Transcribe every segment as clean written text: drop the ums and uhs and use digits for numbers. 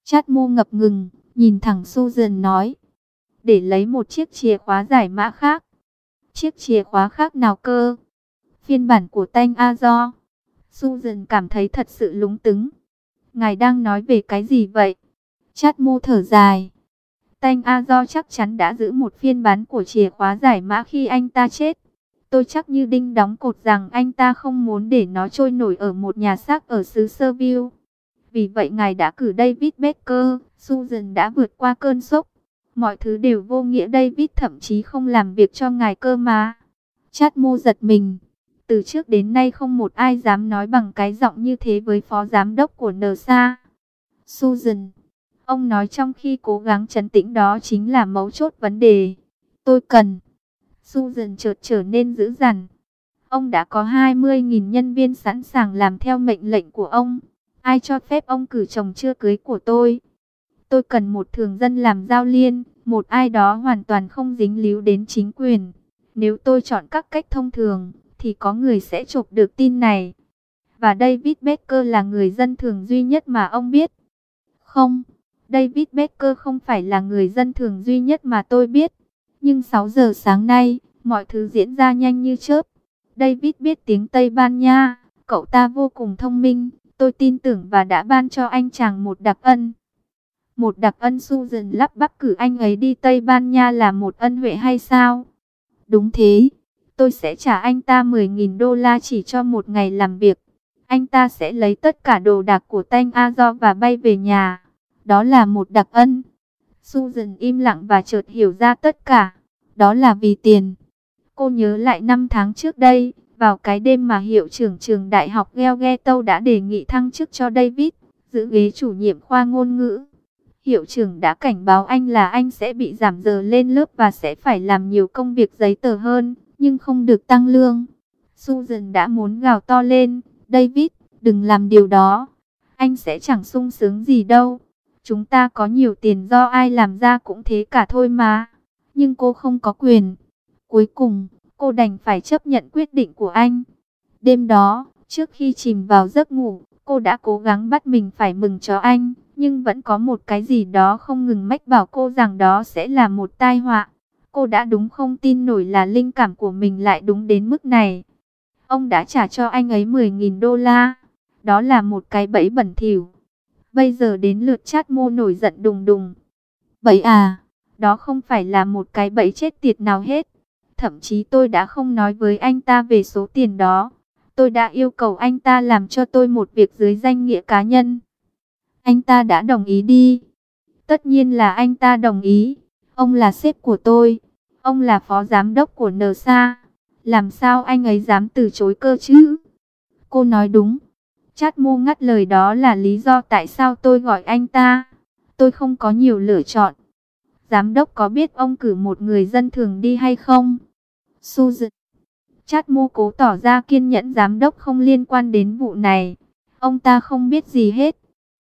Chát Mô ngập ngừng, nhìn thẳng Susan nói. Để lấy một chiếc chìa khóa giải mã khác. Chiếc chìa khóa khác nào cơ? Phiên bản của Tanh Azor. Susan cảm thấy thật sự lúng túng. Ngài đang nói về cái gì vậy? Chát Mô thở dài. Tanh Azor chắc chắn đã giữ một phiên bản của chìa khóa giải mã khi anh ta chết. Tôi chắc như đinh đóng cột rằng anh ta không muốn để nó trôi nổi ở một nhà xác ở xứ Serville. Vì vậy ngài đã cử David Baker. Susan đã vượt qua cơn sốc. Mọi thứ đều vô nghĩa, David thậm chí không làm việc cho ngài cơ mà. Chát Mô giật mình. Từ trước đến nay không một ai dám nói bằng cái giọng như thế với phó giám đốc của NSA. Susan, ông nói trong khi cố gắng trấn tĩnh, đó chính là mấu chốt vấn đề. Tôi cần. Susan chợt trở nên dữ dằn. Ông đã có 20.000 nhân viên sẵn sàng làm theo mệnh lệnh của ông. Ai cho phép ông cử chồng chưa cưới của tôi? Tôi cần một thường dân làm giao liên, một ai đó hoàn toàn không dính líu đến chính quyền. Nếu tôi chọn các cách thông thường, thì có người sẽ chộp được tin này. Và David Baker là người dân thường duy nhất mà ông biết. Không, David Baker không phải là người dân thường duy nhất mà tôi biết. Nhưng 6 giờ sáng nay, mọi thứ diễn ra nhanh như chớp. David biết tiếng Tây Ban Nha, cậu ta vô cùng thông minh. Tôi tin tưởng và đã ban cho anh chàng một đặc ân. Một đặc ân? Susan lắp bắp, cử anh ấy đi Tây Ban Nha là một ân huệ hay sao? Đúng thế, tôi sẽ trả anh ta 10.000 đô la chỉ cho một ngày làm việc. Anh ta sẽ lấy tất cả đồ đạc của Tanh Azor và bay về nhà. Đó là một đặc ân. Susan im lặng và chợt hiểu ra tất cả. Đó là vì tiền. Cô nhớ lại 5 tháng trước đây, vào cái đêm mà hiệu trưởng trường đại học Gelgeto đã đề nghị thăng chức cho David, giữ ghế chủ nhiệm khoa ngôn ngữ. Hiệu trưởng đã cảnh báo anh là anh sẽ bị giảm giờ lên lớp và sẽ phải làm nhiều công việc giấy tờ hơn, nhưng không được tăng lương. Susan đã muốn gào to lên, David, đừng làm điều đó. Anh sẽ chẳng sung sướng gì đâu. Chúng ta có nhiều tiền do ai làm ra cũng thế cả thôi mà. Nhưng cô không có quyền. Cuối cùng, cô đành phải chấp nhận quyết định của anh. Đêm đó, trước khi chìm vào giấc ngủ, cô đã cố gắng bắt mình phải mừng cho anh. Nhưng vẫn có một cái gì đó không ngừng mách bảo cô rằng đó sẽ là một tai họa. Cô đã đúng không tin nổi là linh cảm của mình lại đúng đến mức này. Ông đã trả cho anh ấy 10.000 đô la. Đó là một cái bẫy bẩn thỉu. Bây giờ đến lượt Chát Mô nổi giận đùng đùng. Bẫy à? Đó không phải là một cái bẫy chết tiệt nào hết. Thậm chí tôi đã không nói với anh ta về số tiền đó. Tôi đã yêu cầu anh ta làm cho tôi một việc dưới danh nghĩa cá nhân. Anh ta đã đồng ý đi. Tất nhiên là anh ta đồng ý. Ông là sếp của tôi. Ông là phó giám đốc của NSA. Làm sao anh ấy dám từ chối cơ chứ? Cô nói đúng. Chát Mô ngắt lời, đó là lý do tại sao tôi gọi anh ta. Tôi không có nhiều lựa chọn. Giám đốc có biết ông cử một người dân thường đi hay không? Susan. Chát Mô cố tỏ ra kiên nhẫn, giám đốc không liên quan đến vụ này. Ông ta không biết gì hết.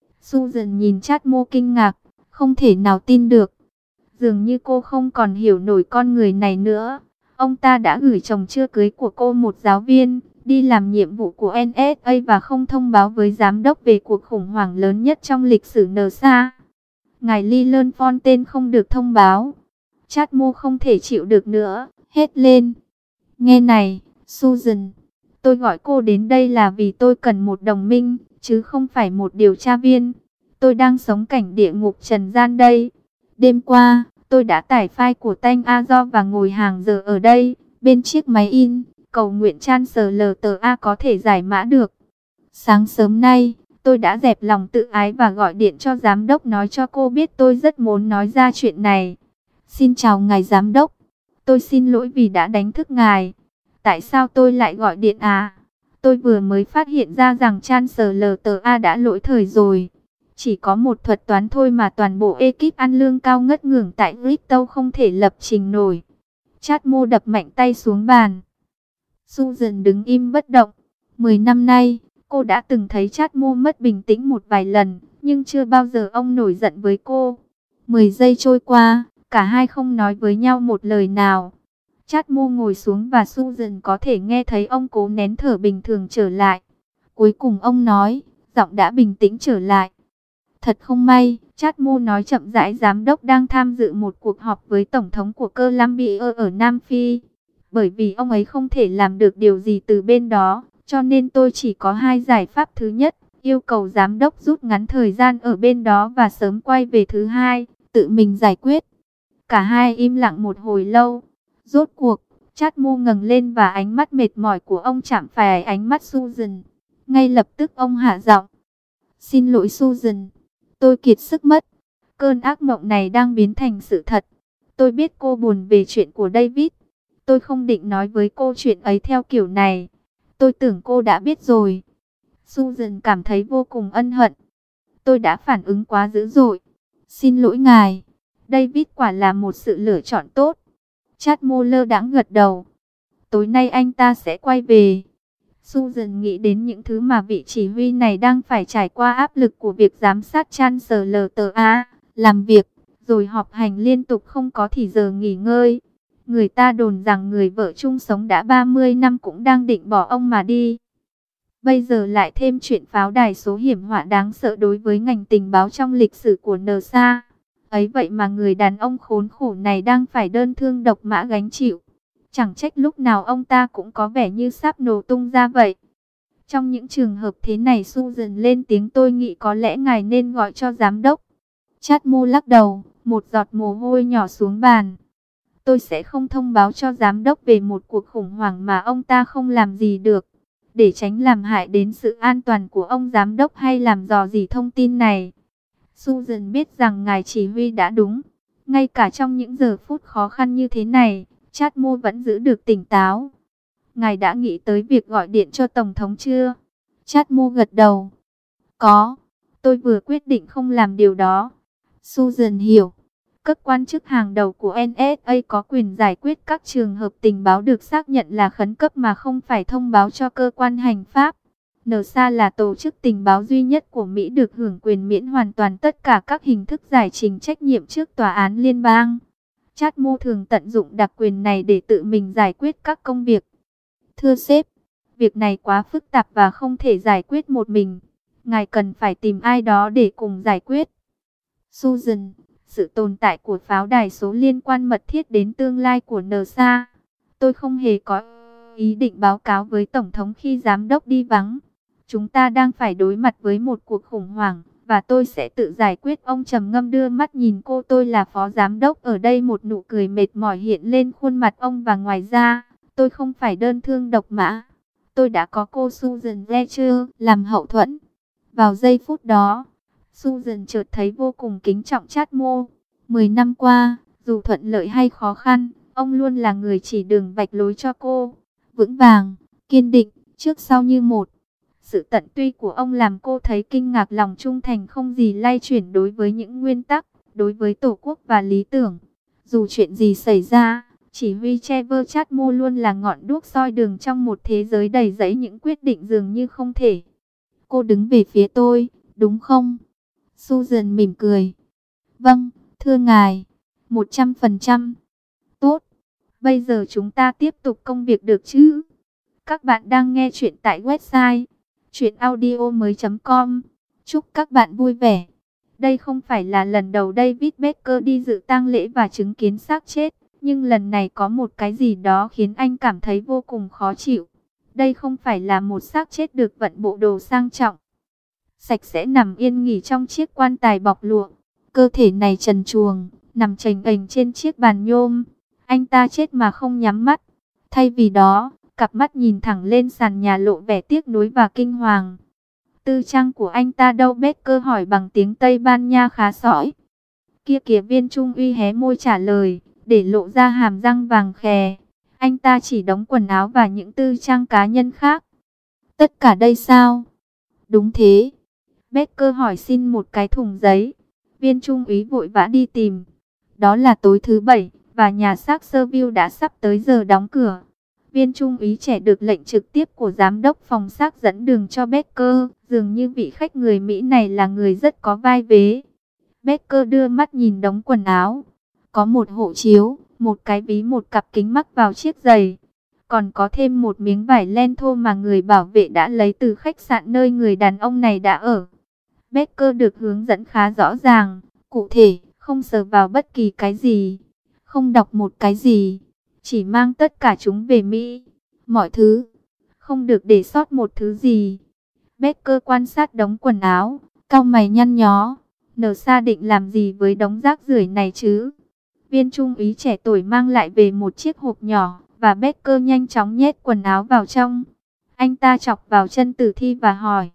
Susan nhìn Chát Mô kinh ngạc, không thể nào tin được. Dường như cô không còn hiểu nổi con người này nữa. Ông ta đã gửi chồng chưa cưới của cô, một giáo viên, đi làm nhiệm vụ của NSA và không thông báo với giám đốc về cuộc khủng hoảng lớn nhất trong lịch sử NSA. Ngài Leland Fontaine không được thông báo. Chát Mô không thể chịu được nữa, hét lên. Nghe này, Susan, tôi gọi cô đến đây là vì tôi cần một đồng minh, chứ không phải một điều tra viên. Tôi đang sống cảnh địa ngục trần gian đây. Đêm qua, tôi đã tải file của Tanh Azor và ngồi hàng giờ ở đây, bên chiếc máy in, cầu nguyện Chancellor có thể giải mã được. Sáng sớm nay, tôi đã dẹp lòng tự ái và gọi điện cho giám đốc nói cho cô biết tôi rất muốn nói ra chuyện này. Xin chào ngài giám đốc. Tôi xin lỗi vì đã đánh thức ngài. Tại sao tôi lại gọi điện à? Tôi vừa mới phát hiện ra rằng Chancellor đã lỗi thời rồi. Chỉ có một thuật toán thôi mà toàn bộ ekip ăn lương cao ngất ngưởng tại Crypto không thể lập trình nổi. Chát Mô đập mạnh tay xuống bàn. Susan đứng im bất động. 10 năm nay, cô đã từng thấy Chát Mô mất bình tĩnh một vài lần, nhưng chưa bao giờ ông nổi giận với cô. 10 giây trôi qua, cả hai không nói với nhau một lời nào. Chát Mô ngồi xuống và Susan có thể nghe thấy ông cố nén thở bình thường trở lại. Cuối cùng ông nói, giọng đã bình tĩnh trở lại. Thật không may, Chatmo nói chậm rãi, giám đốc đang tham dự một cuộc họp với tổng thống của Colombia ở Nam Phi. Bởi vì ông ấy không thể làm được điều gì từ bên đó, cho nên tôi chỉ có hai giải pháp. Thứ nhất, yêu cầu giám đốc rút ngắn thời gian ở bên đó và sớm quay về. Thứ hai, tự mình giải quyết. Cả hai im lặng một hồi lâu. Rốt cuộc, Chatmo ngẩng lên và ánh mắt mệt mỏi của ông chạm phải ánh mắt Susan. Ngay lập tức ông hạ giọng. Xin lỗi Susan, tôi kiệt sức mất. Cơn ác mộng này đang biến thành sự thật. Tôi biết cô buồn về chuyện của David. Tôi không định nói với cô chuyện ấy theo kiểu này. Tôi tưởng cô đã biết rồi. Susan cảm thấy vô cùng ân hận. Tôi đã phản ứng quá dữ dội. Xin lỗi ngài. David quả là một sự lựa chọn tốt. Chatmo lơ đãng gật đầu. Tối nay anh ta sẽ quay về. Susan nghĩ đến những thứ mà vị chỉ huy này đang phải trải qua, áp lực của việc giám sát Chancellor, làm việc, rồi họp hành liên tục không có thì giờ nghỉ ngơi. Người ta đồn rằng người vợ chung sống đã 30 năm cũng đang định bỏ ông mà đi. Bây giờ lại thêm chuyện pháo đài số hiểm họa đáng sợ đối với ngành tình báo trong lịch sử của NASA. Ấy vậy mà người đàn ông khốn khổ này đang phải đơn thương độc mã gánh chịu. Chẳng trách lúc nào ông ta cũng có vẻ như sắp nổ tung ra vậy. Trong những trường hợp thế này, Susan lên tiếng, tôi nghĩ có lẽ ngài nên gọi cho giám đốc. Chatmo lắc đầu, một giọt mồ hôi nhỏ xuống bàn. Tôi sẽ không thông báo cho giám đốc về một cuộc khủng hoảng mà ông ta không làm gì được. Để tránh làm hại đến sự an toàn của ông giám đốc hay làm dò dỉ thông tin này. Susan biết rằng ngài chỉ huy đã đúng. Ngay cả trong những giờ phút khó khăn như thế này, Chatmo vẫn giữ được tỉnh táo. Ngài đã nghĩ tới việc gọi điện cho Tổng thống chưa? Chatmo gật đầu. Có. Tôi vừa quyết định không làm điều đó. Susan hiểu. Các quan chức hàng đầu của NSA có quyền giải quyết các trường hợp tình báo được xác nhận là khẩn cấp mà không phải thông báo cho cơ quan hành pháp. NASA là tổ chức tình báo duy nhất của Mỹ được hưởng quyền miễn hoàn toàn tất cả các hình thức giải trình trách nhiệm trước tòa án liên bang. Chatmo thường tận dụng đặc quyền này để tự mình giải quyết các công việc. Thưa sếp, việc này quá phức tạp và không thể giải quyết một mình. Ngài cần phải tìm ai đó để cùng giải quyết. Susan, sự tồn tại của pháo đài số liên quan mật thiết đến tương lai của NASA. Tôi không hề có ý định báo cáo với Tổng thống khi giám đốc đi vắng. Chúng ta đang phải đối mặt với một cuộc khủng hoảng, và tôi sẽ tự giải quyết. Ông trầm ngâm đưa mắt nhìn cô. Tôi là phó giám đốc ở đây. Một nụ cười mệt mỏi hiện lên khuôn mặt ông. Và ngoài ra, tôi không phải đơn thương độc mã. Tôi đã có cô Susan Fletcher làm hậu thuẫn. Vào giây phút đó, Susan chợt thấy vô cùng kính trọng Chatmo. 10 năm qua, dù thuận lợi hay khó khăn, ông luôn là người chỉ đường vạch lối cho cô. Vững vàng, kiên định, trước sau như một. Sự tận tụy của ông làm cô thấy kinh ngạc. Lòng trung thành không gì lay chuyển đối với những nguyên tắc, đối với tổ quốc và lý tưởng. Dù chuyện gì xảy ra, chỉ huy Trevor Chatmo luôn là ngọn đuốc soi đường trong một thế giới đầy rẫy những quyết định dường như không thể. Cô đứng về phía tôi, đúng không? Susan mỉm cười. Vâng, thưa ngài, 100%. Tốt, bây giờ chúng ta tiếp tục công việc được chứ? Các bạn đang nghe chuyện tại website chuyenaudio.com. Chúc các bạn vui vẻ. Đây không phải là lần đầu David Baker đi dự tang lễ và chứng kiến xác chết, nhưng lần này có một cái gì đó khiến anh cảm thấy vô cùng khó chịu. Đây không phải là một xác chết được vận bộ đồ sang trọng, sạch sẽ nằm yên nghỉ trong chiếc quan tài bọc lụa. Cơ thể này trần truồng, nằm chềnh ềnh trên chiếc bàn nhôm. Anh ta chết mà không nhắm mắt. Thay vì đó, cặp mắt nhìn thẳng lên sàn nhà lộ vẻ tiếc nuối và kinh hoàng. Tư trang của anh ta đâu? Baker hỏi bằng tiếng Tây Ban Nha khá sõi. Kia kìa, viên trung uy hé môi trả lời, để lộ ra hàm răng vàng khè. Anh ta chỉ đóng quần áo và những tư trang cá nhân khác. Tất cả đây sao? Đúng thế. Baker hỏi, xin một cái thùng giấy. Viên trung úy vội vã đi tìm. Đó là tối thứ Bảy, và nhà xác Serville đã sắp tới giờ đóng cửa. Viên trung úy trẻ được lệnh trực tiếp của giám đốc phòng xác dẫn đường cho Baker. Dường như vị khách người Mỹ này là người rất có vai vế. Baker đưa mắt nhìn đống quần áo. Có một hộ chiếu, một cái ví, một cặp kính mắc vào chiếc giày. Còn có thêm một miếng vải len thô mà người bảo vệ đã lấy từ khách sạn nơi người đàn ông này đã ở. Becker được hướng dẫn khá rõ ràng, cụ thể, không sờ vào bất kỳ cái gì, không đọc một cái gì, chỉ mang tất cả chúng về Mỹ. Mọi thứ, không được để sót một thứ gì. Becker quan sát đống quần áo, cau mày nhăn nhó. Nsa định làm gì với đống rác rưởi này chứ? Viên trung úy trẻ tuổi mang lại về một chiếc hộp nhỏ, và Becker nhanh chóng nhét quần áo vào trong. Anh ta chọc vào chân tử thi và hỏi.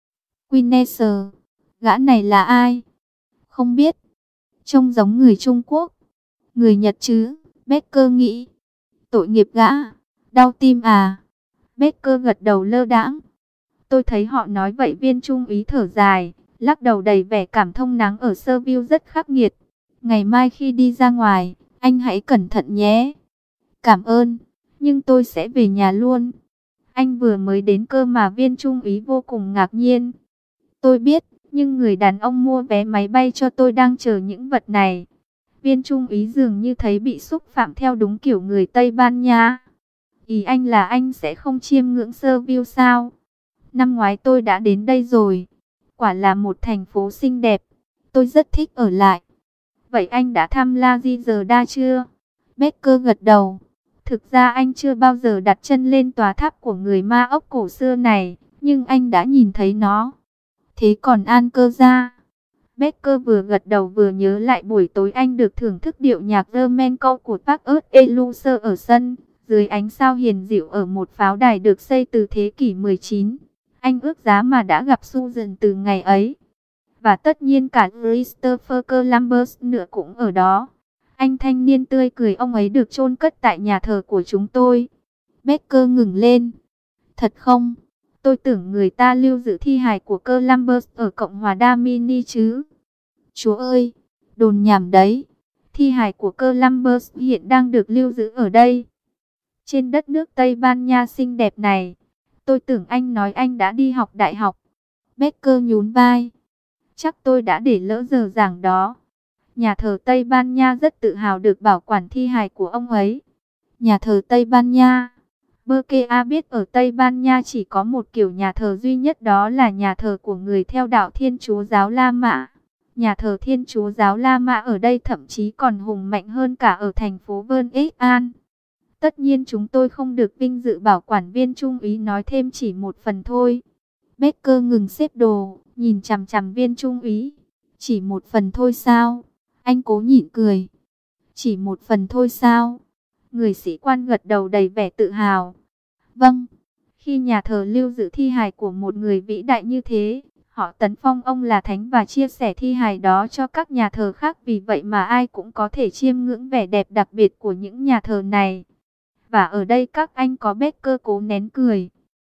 Quinnesser, gã này là ai? Không biết. Trông giống người Trung Quốc. Người Nhật chứ, Becker nghĩ. Tội nghiệp gã, đau tim à? Becker gật đầu lơ đãng. Tôi thấy họ nói vậy. Viên trung úy thở dài, lắc đầu đầy vẻ cảm thông. Nắng ở Serville rất khắc nghiệt. Ngày mai khi đi ra ngoài, anh hãy cẩn thận nhé. Cảm ơn, nhưng tôi sẽ về nhà luôn. Anh vừa mới đến cơ mà. Viên trung úy vô cùng ngạc nhiên. Tôi biết, nhưng người đàn ông mua vé máy bay cho tôi đang chờ những vật này. Viên trung úy dường như thấy bị xúc phạm theo đúng kiểu người Tây Ban Nha. Ý anh là anh sẽ không chiêm ngưỡng Serville sao? Năm ngoái tôi đã đến đây rồi. Quả là một thành phố xinh đẹp. Tôi rất thích ở lại. Vậy anh đã thăm La Ghiserda chưa? Becker gật đầu. Thực ra anh chưa bao giờ đặt chân lên tòa tháp của người Ma ốc cổ xưa này, nhưng anh đã nhìn thấy nó. Thế còn Ankerja? Becker vừa gật đầu vừa nhớ lại buổi tối anh được thưởng thức điệu nhạc flamenco của Park Eluser ở sân, dưới ánh sao hiền dịu ở một pháo đài được xây từ thế kỷ 19. Anh ước giá mà đã gặp Susan từ ngày ấy. Và tất nhiên cả Christopher Columbus nữa cũng ở đó. Anh thanh niên tươi cười, ông ấy được chôn cất tại nhà thờ của chúng tôi. Becker ngừng lên. Thật không? Tôi tưởng người ta lưu giữ thi hài của Columbus ở Cộng hòa Damini chứ. Chúa ơi, đồn nhảm đấy. Thi hài của Columbus hiện đang được lưu giữ ở đây. Trên đất nước Tây Ban Nha xinh đẹp này. Tôi tưởng anh nói anh đã đi học đại học. Becker nhún vai. Chắc tôi đã để lỡ giờ giảng đó. Nhà thờ Tây Ban Nha rất tự hào được bảo quản thi hài của ông ấy. Nhà thờ Tây Ban Nha. Berkea biết ở Tây Ban Nha chỉ có một kiểu nhà thờ duy nhất, đó là nhà thờ của người theo đạo Thiên Chúa giáo La Mã. Nhà thờ Thiên Chúa giáo La Mã ở đây thậm chí còn hùng mạnh hơn cả ở thành phố Vern-An. Tất nhiên chúng tôi không được vinh dự bảo quản. Viên trung úy nói thêm. Chỉ một phần thôi. Becker ngừng xếp đồ, nhìn chằm chằm viên trung úy. Chỉ một phần thôi sao? Anh cố nhịn cười. Chỉ một phần thôi sao? Người sĩ quan gật đầu đầy vẻ tự hào. Vâng, khi nhà thờ lưu giữ thi hài của một người vĩ đại như thế, họ tấn phong ông là thánh và chia sẻ thi hài đó cho các nhà thờ khác. Vì vậy mà ai cũng có thể chiêm ngưỡng vẻ đẹp đặc biệt của những nhà thờ này. Và ở đây các anh có. Becker cố nén cười.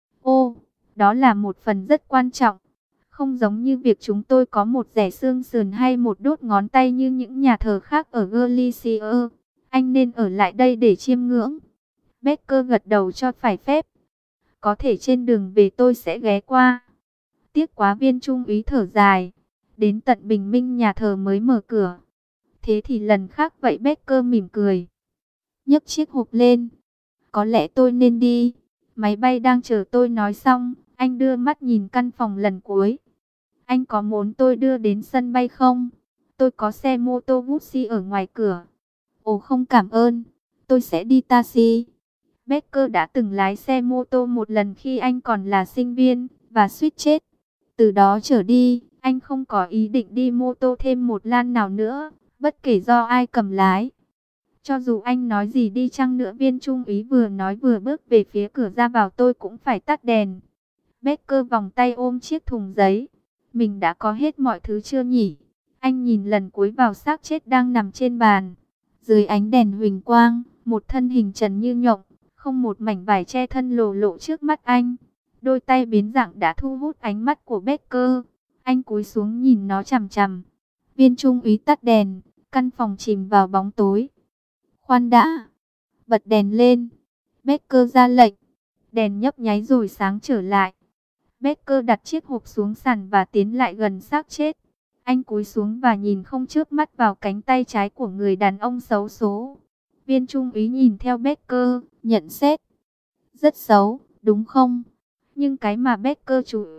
Ô, đó là một phần rất quan trọng. Không giống như việc chúng tôi có một rẻ xương sườn hay một đốt ngón tay như những nhà thờ khác ở Galicia. Anh nên ở lại đây để chiêm ngưỡng. Becker gật đầu cho phải phép. Có thể trên đường về tôi sẽ ghé qua. Tiếc quá. Viên trung úy thở dài. Đến tận bình minh nhà thờ mới mở cửa. Thế thì lần khác vậy. Becker mỉm cười, nhấc chiếc hộp lên. Có lẽ tôi nên đi. Máy bay đang chờ tôi. Nói xong, anh đưa mắt nhìn căn phòng lần cuối. Anh có muốn tôi đưa đến sân bay không? Tôi có xe mô tô Gucci ở ngoài cửa. Ồ không, cảm ơn. Tôi sẽ đi taxi. Becker đã từng lái xe mô tô một lần khi anh còn là sinh viên, và suýt chết. Từ đó trở đi, anh không có ý định đi mô tô thêm một lan nào nữa, bất kể do ai cầm lái. Cho dù anh nói gì đi chăng nữa. Viên trung úy vừa nói vừa bước về phía cửa ra vào. Tôi cũng phải tắt đèn. Becker vòng tay ôm chiếc thùng giấy. Mình đã có hết mọi thứ chưa nhỉ? Anh nhìn lần cuối vào xác chết đang nằm trên bàn. Dưới ánh đèn huỳnh quang, một thân hình trần như nhộng, không một mảnh vải che thân lồ lộ trước mắt anh. Đôi tay biến dạng đã thu hút ánh mắt của Becker. Anh cúi xuống nhìn nó chằm chằm. Viên trung úy tắt đèn, căn phòng chìm vào bóng tối. Khoan đã, bật đèn lên. Becker ra lệnh. Đèn nhấp nháy rồi sáng trở lại. Becker đặt chiếc hộp xuống sàn và tiến lại gần xác chết. Anh cúi xuống và nhìn không chớp mắt vào cánh tay trái của người đàn ông xấu số. Viên trung úy nhìn theo Becker, nhận xét. Rất xấu, đúng không? Nhưng cái mà Becker chú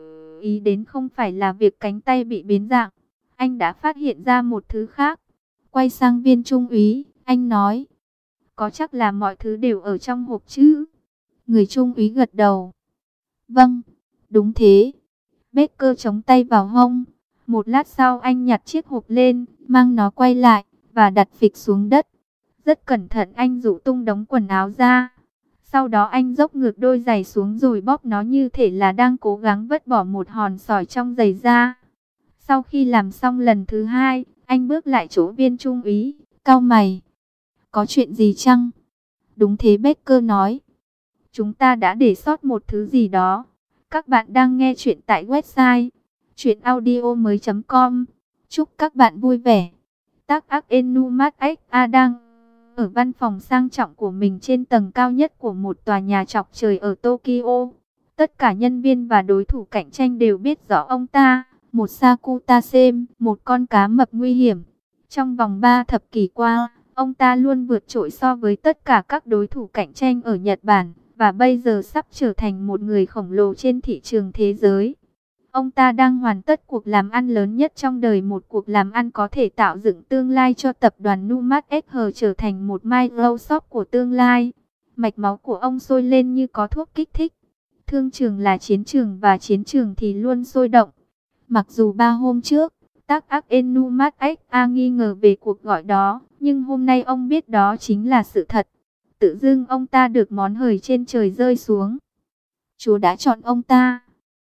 ý đến không phải là việc cánh tay bị biến dạng. Anh đã phát hiện ra một thứ khác. Quay sang viên trung úy, anh nói, có chắc là mọi thứ đều ở trong hộp chứ? Người trung úy gật đầu. Vâng, đúng thế. Baker chống tay vào hông. Một lát sau anh nhặt chiếc hộp lên, mang nó quay lại, và đặt phịch xuống đất. Rất cẩn thận anh rũ tung đống quần áo ra. Sau đó anh dốc ngược đôi giày xuống rồi bóp nó như thể là đang cố gắng vứt bỏ một hòn sỏi trong giày ra. Sau khi làm xong lần thứ hai, anh bước lại chỗ viên trung úy, cau mày. Có chuyện gì chăng? Đúng thế, Baker nói. Chúng ta đã để sót một thứ gì đó. Các bạn đang nghe chuyện tại website chuyenaudio.com. Chúc các bạn vui vẻ. Tác Ác Enumat X.A đang ở văn phòng sang trọng của mình trên tầng cao nhất của một tòa nhà chọc trời ở Tokyo. Tất cả nhân viên và đối thủ cạnh tranh đều biết rõ ông ta, một Sakutase, một con cá mập nguy hiểm. Trong vòng 3 thập kỷ qua, ông ta luôn vượt trội so với tất cả các đối thủ cạnh tranh ở Nhật Bản, và bây giờ sắp trở thành một người khổng lồ trên thị trường thế giới. Ông ta đang hoàn tất cuộc làm ăn lớn nhất trong đời, một cuộc làm ăn có thể tạo dựng tương lai cho tập đoàn Numat SH trở thành một Microsoft của tương lai. Mạch máu của ông sôi lên như có thuốc kích thích. Thương trường là chiến trường và chiến trường thì luôn sôi động. Mặc dù 3 hôm trước, Tác Ác Enumat X.A nghi ngờ về cuộc gọi đó, nhưng hôm nay ông biết đó chính là sự thật. Tự dưng ông ta được món hời trên trời rơi xuống. Chúa đã chọn ông ta.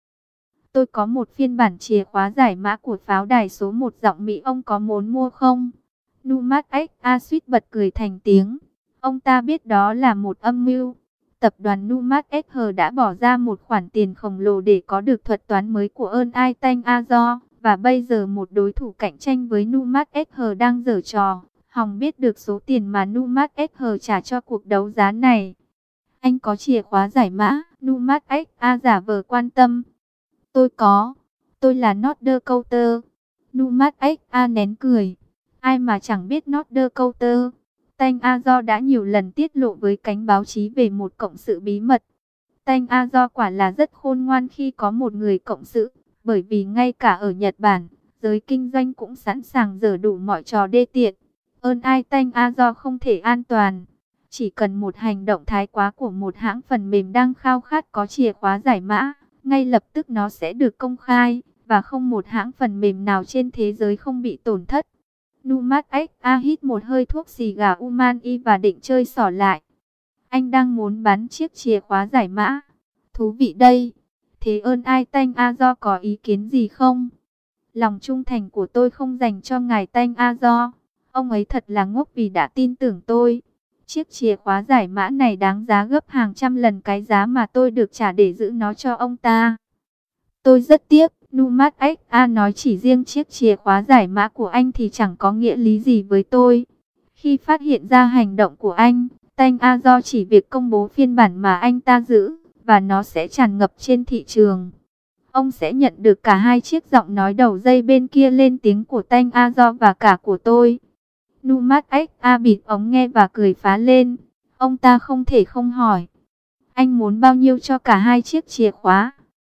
Tôi có một phiên bản chìa khóa giải mã của pháo đài số 1 giọng Mỹ, ông có muốn mua không? Numat X.A suýt bật cười thành tiếng. Ông ta biết đó là một âm mưu. Tập đoàn Numat SH đã bỏ ra một khoản tiền khổng lồ để có được thuật toán mới của Earn Tanh Azo. Và bây giờ một đối thủ cạnh tranh với Numat SH đang giở trò. Hòng biết được số tiền mà Numat SH trả cho cuộc đấu giá này. Anh có chìa khóa giải mã? Numat X.A giả vờ quan tâm. Tôi có. Tôi là Norder Coulter. Numat X.A nén cười. Ai mà chẳng biết Norder Coulter. Tanh Azo đã nhiều lần tiết lộ với cánh báo chí về một cộng sự bí mật. Tanh Azo quả là rất khôn ngoan khi có một người cộng sự. Bởi vì ngay cả ở Nhật Bản, giới kinh doanh cũng sẵn sàng dở đủ mọi trò đê tiện. Earn Tanh Azo không thể an toàn. Chỉ cần một hành động thái quá của một hãng phần mềm đang khao khát có chìa khóa giải mã, ngay lập tức nó sẽ được công khai, và không một hãng phần mềm nào trên thế giới không bị tổn thất. Numat X.A hít một hơi thuốc xì gà Umani và định chơi xỏ lại. Anh đang muốn bán chiếc chìa khóa giải mã. Thú vị đây. Thế Earn Tanh Azo có ý kiến gì không? Lòng trung thành của tôi không dành cho ngài Tanh Azo. Ông ấy thật là ngốc vì đã tin tưởng tôi. Chiếc chìa khóa giải mã này đáng giá gấp hàng trăm lần cái giá mà tôi được trả để giữ nó cho ông ta. Tôi rất tiếc, Numat X.A nói, chỉ riêng chiếc chìa khóa giải mã của anh thì chẳng có nghĩa lý gì với tôi. Khi phát hiện ra hành động của anh, Tanh Azo chỉ việc công bố phiên bản mà anh ta giữ, và nó sẽ tràn ngập trên thị trường. Ông sẽ nhận được cả hai chiếc giọng nói đầu dây bên kia lên tiếng của Tanh Azo và cả của tôi. Numat X.A bịt ống nghe và cười phá lên. Ông ta không thể không hỏi. Anh muốn bao nhiêu cho cả hai chiếc chìa khóa?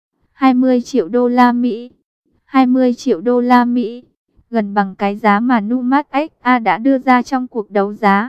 20 triệu đô la Mỹ. 20 triệu đô la Mỹ. Gần bằng cái giá mà Numat X.A đã đưa ra trong cuộc đấu giá.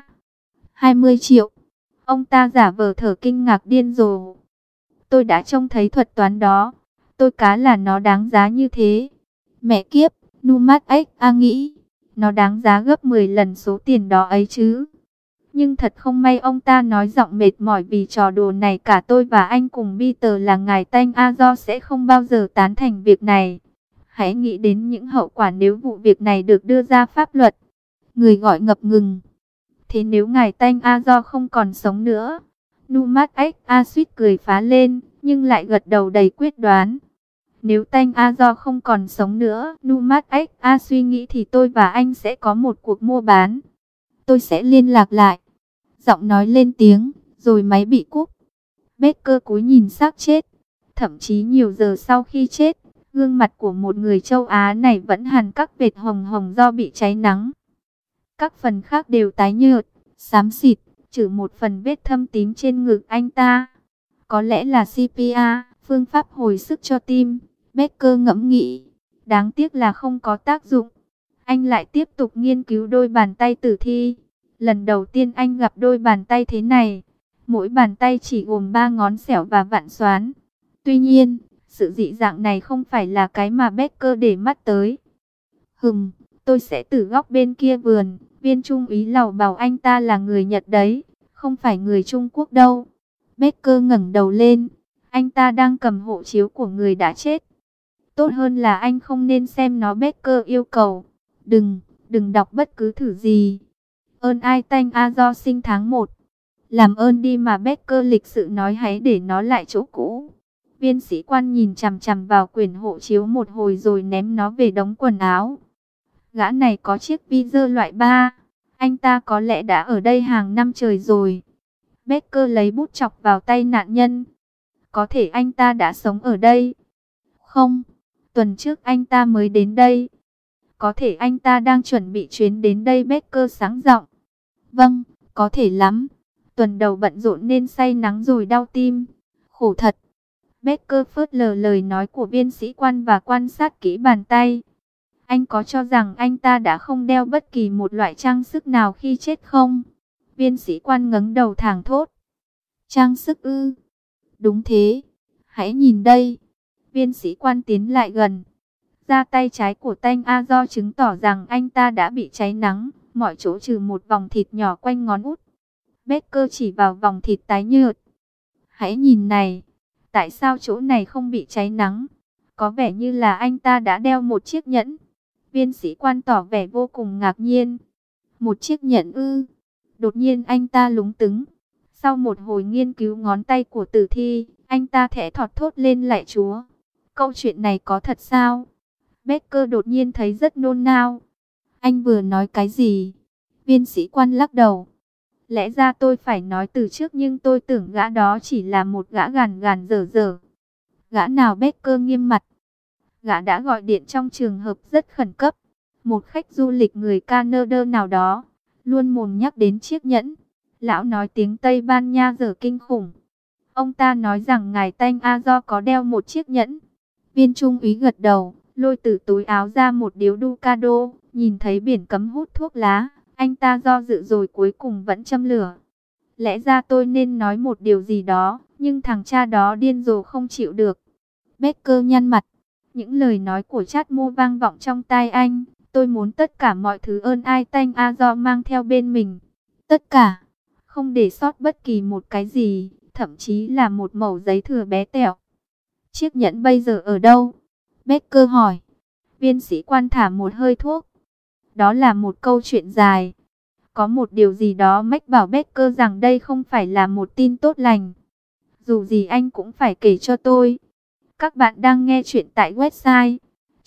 20 triệu. Ông ta giả vờ thở kinh ngạc điên rồ. Tôi đã trông thấy thuật toán đó. Tôi cá là nó đáng giá như thế. Mẹ kiếp, Numat X.A nghĩ. Nó đáng giá gấp 10 lần số tiền đó ấy chứ. Nhưng thật không may, ông ta nói giọng mệt mỏi, vì trò đùa này cả tôi và anh cùng Peter là ngài Tanh Azo sẽ không bao giờ tán thành việc này. Hãy nghĩ đến những hậu quả nếu vụ việc này được đưa ra pháp luật. Người gọi ngập ngừng. Thế nếu ngài Tanh Azo không còn sống nữa? Numat X.A suýt cười phá lên, nhưng lại gật đầu đầy quyết đoán. Nếu Tanh Azo không còn sống nữa, Numat X.A suy nghĩ, thì tôi và anh sẽ có một cuộc mua bán. Tôi sẽ liên lạc lại. Giọng nói lên tiếng, rồi máy bị cúp. Baker cúi nhìn xác chết. Thậm chí nhiều giờ sau khi chết, gương mặt của một người châu Á này vẫn hằn các vệt hồng hồng do bị cháy nắng. Các phần khác đều tái nhợt, xám xịt, trừ một phần vết thâm tím trên ngực anh ta. Có lẽ là CPR, phương pháp hồi sức cho tim. Becker ngẫm nghĩ, đáng tiếc là không có tác dụng. Anh lại tiếp tục nghiên cứu đôi bàn tay tử thi. Lần đầu tiên anh gặp đôi bàn tay thế này, mỗi bàn tay chỉ gồm 3 ngón xẻo và vặn xoán. Tuy nhiên, sự dị dạng này không phải là cái mà Becker để mắt tới. Tôi sẽ từ góc bên kia vườn. Viên trung úy lầu bảo anh ta là người Nhật đấy, không phải người Trung Quốc đâu. Becker ngẩng đầu lên, anh ta đang cầm hộ chiếu của người đã chết. Tốt hơn là anh không nên xem nó, Becker yêu cầu. Đừng đọc bất cứ thử gì. Ơn ai tanh a do sinh tháng 1. Làm ơn đi mà, Becker lịch sự nói, hãy để nó lại chỗ cũ. Viên sĩ quan nhìn chằm chằm vào quyển hộ chiếu một hồi rồi ném nó về đống quần áo. Gã này có chiếc Vizer loại 3. Anh ta có lẽ đã ở đây hàng năm trời rồi. Becker lấy bút chọc vào tay nạn nhân. Có thể anh ta đã sống ở đây. Không, tuần trước anh ta mới đến đây. Có thể anh ta đang chuẩn bị chuyến đến đây, Becker sáng giọng. Vâng, có thể lắm. Tuần đầu bận rộn nên say nắng rồi đau tim. Khổ thật. Becker phớt lờ lời nói của viên sĩ quan và quan sát kỹ bàn tay. Anh có cho rằng anh ta đã không đeo bất kỳ một loại trang sức nào khi chết không? Viên sĩ quan ngẩng đầu thẳng thốt. Trang sức ư? Đúng thế. Hãy nhìn đây. Viên sĩ quan tiến lại gần. Da tay trái của Tanh A Do chứng tỏ rằng anh ta đã bị cháy nắng, mọi chỗ trừ một vòng thịt nhỏ quanh ngón út. Becker chỉ vào vòng thịt tái nhợt. Hãy nhìn này. Tại sao chỗ này không bị cháy nắng? Có vẻ như là anh ta đã đeo một chiếc nhẫn. Viên sĩ quan tỏ vẻ vô cùng ngạc nhiên. Một chiếc nhẫn ư? Đột nhiên anh ta lúng túng. Sau một hồi nghiên cứu ngón tay của tử thi, anh ta thẽ thọt thốt lên, lạy Chúa. Câu chuyện này có thật sao? Becker đột nhiên thấy rất nôn nao. Anh vừa nói cái gì? Viên sĩ quan lắc đầu. Lẽ ra tôi phải nói từ trước, nhưng tôi tưởng gã đó chỉ là một gã gàn gàn dở dở. Gã nào? Becker nghiêm mặt. Gã đã gọi điện trong trường hợp rất khẩn cấp. Một khách du lịch người Canada nào đó, luôn mồm nhắc đến chiếc nhẫn. Lão nói tiếng Tây Ban Nha dở kinh khủng. Ông ta nói rằng ngài Tanh A Do có đeo một chiếc nhẫn. Viên trung úy gật đầu, lôi từ túi áo ra một điếu Ducado. Nhìn thấy biển cấm hút thuốc lá, anh ta do dự rồi cuối cùng vẫn châm lửa. Lẽ ra tôi nên nói một điều gì đó, nhưng thằng cha đó điên rồ không chịu được. Becker nhăn mặt. Những lời nói của Chát Mô vang vọng trong tai anh. Tôi muốn tất cả mọi thứ ơn ai Tanh A Do mang theo bên mình. Tất cả. Không để sót bất kỳ một cái gì. Thậm chí là một mẩu giấy thừa bé tẹo. Chiếc nhẫn bây giờ ở đâu? Becker hỏi. Viên sĩ quan thả một hơi thuốc. Đó là một câu chuyện dài. Có một điều gì đó mách bảo Becker rằng đây không phải là một tin tốt lành. Dù gì anh cũng phải kể cho tôi. Các bạn đang nghe chuyện tại website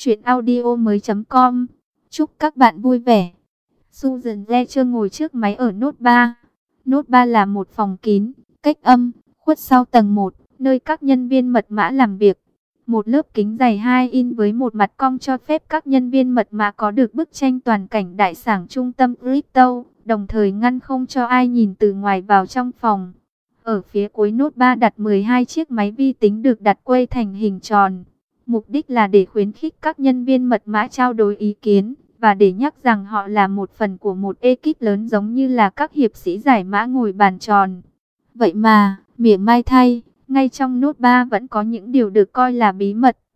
chuyenaudio.com. Chúc các bạn vui vẻ. Susan Fletcher ngồi trước máy ở nốt 3. Nốt 3 là một phòng kín, cách âm, khuất sau tầng 1, nơi các nhân viên mật mã làm việc. Một lớp kính dày 2 in với một mặt cong cho phép các nhân viên mật mã có được bức tranh toàn cảnh đại sảnh trung tâm crypto, đồng thời ngăn không cho ai nhìn từ ngoài vào trong phòng. Ở phía cuối nốt 3 đặt 12 chiếc máy vi tính được đặt quay thành hình tròn. Mục đích là để khuyến khích các nhân viên mật mã trao đổi ý kiến, và để nhắc rằng họ là một phần của một ekip lớn giống như là các hiệp sĩ giải mã ngồi bàn tròn. Vậy mà, mỉa mai thay, ngay trong nốt 3 vẫn có những điều được coi là bí mật.